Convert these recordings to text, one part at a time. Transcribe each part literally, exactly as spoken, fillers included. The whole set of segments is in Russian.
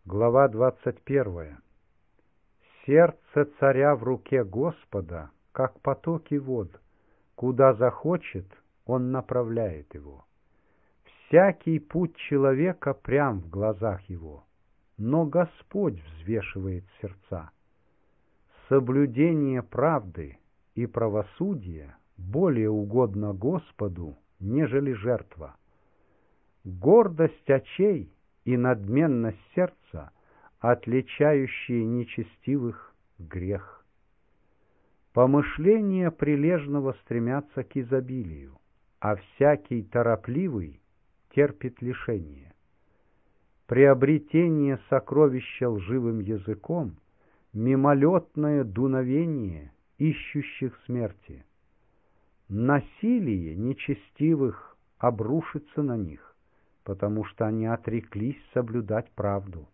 Глава двадцать первая. Сердце царя в руке Господа, как потоки вод, куда захочет, он направляет его. Всякий путь человека прям в глазах его, но Господь взвешивает сердца. Соблюдение правды и правосудия более угодно Господу, нежели жертва. Гордость очей и надменность сердца, отличающие нечестивых, грех. Помышления прилежного стремятся к изобилию, а всякий торопливый терпит лишение. Приобретение сокровища лживым языком — мимолетное дуновение ищущих смерти. Насилие нечестивых обрушится на них, потому что они отреклись соблюдать правду.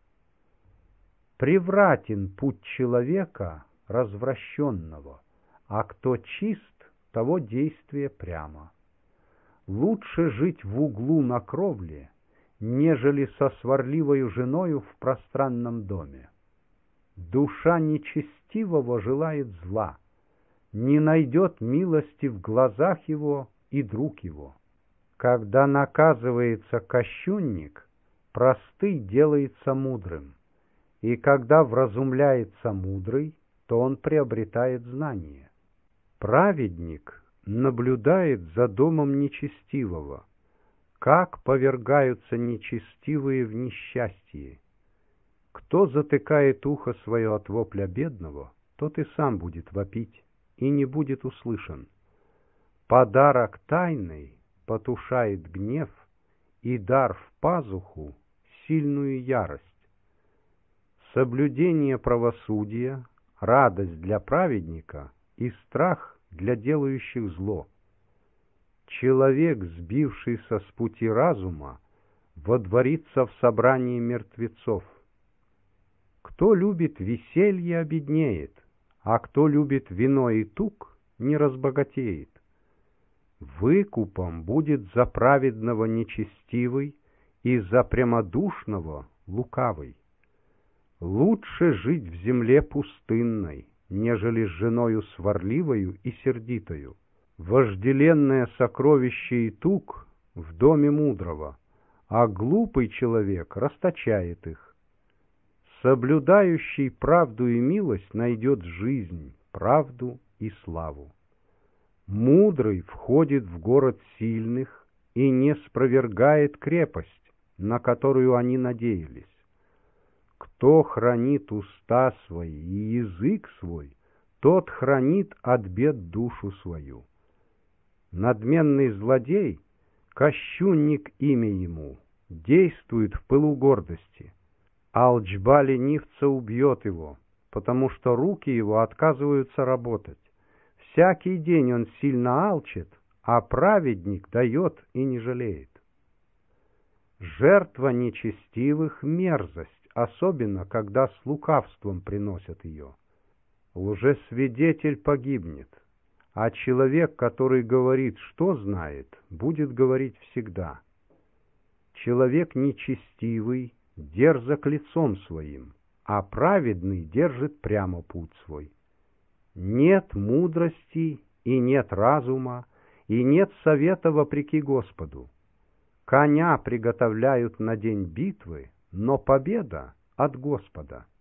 Превратен путь человека развращенного, а кто чист, того действие прямо. Лучше жить в углу на кровле, нежели со сварливою женою в пространном доме. Душа нечестивого желает зла, не найдет милости в глазах его и друг его. Когда наказывается кощунник, простый делается мудрым, и когда вразумляется мудрый, то он приобретает знание. Праведник наблюдает за домом нечестивого, как повергаются нечестивые в несчастье. Кто затыкает ухо свое от вопля бедного, тот и сам будет вопить, и не будет услышан. Подарок тайный потушает гнев, и дар в пазуху — сильную ярость. Соблюдение правосудия — радость для праведника и страх для делающих зло. Человек, сбившийся с пути разума, водворится в собрании мертвецов. Кто любит веселье, обеднеет, а кто любит вино и тук, не разбогатеет. Выкупом будет за праведного нечестивый и за прямодушного лукавый. Лучше жить в земле пустынной, нежели с женою сварливою и сердитою. Вожделенное сокровище и тук в доме мудрого, а глупый человек расточает их. Соблюдающий правду и милость найдет жизнь, правду и славу. Мудрый входит в город сильных и не спровергает крепость, на которую они надеялись. Кто хранит уста свои и язык свой, тот хранит от бед душу свою. Надменный злодей, кощунник имя ему, действует в пылу гордости. Алчба ленивца убьет его, потому что руки его отказываются работать. Всякий день он сильно алчит, а праведник дает и не жалеет. Жертва нечестивых — мерзость, особенно когда с лукавством приносят ее. Лжесвидетель погибнет, а человек, который говорит, что знает, будет говорить всегда. Человек нечестивый дерзок лицом своим, а праведный держит прямо путь свой. Нет мудрости и нет разума, и нет совета вопреки Господу. Коня приготовляют на день битвы, но победа от Господа.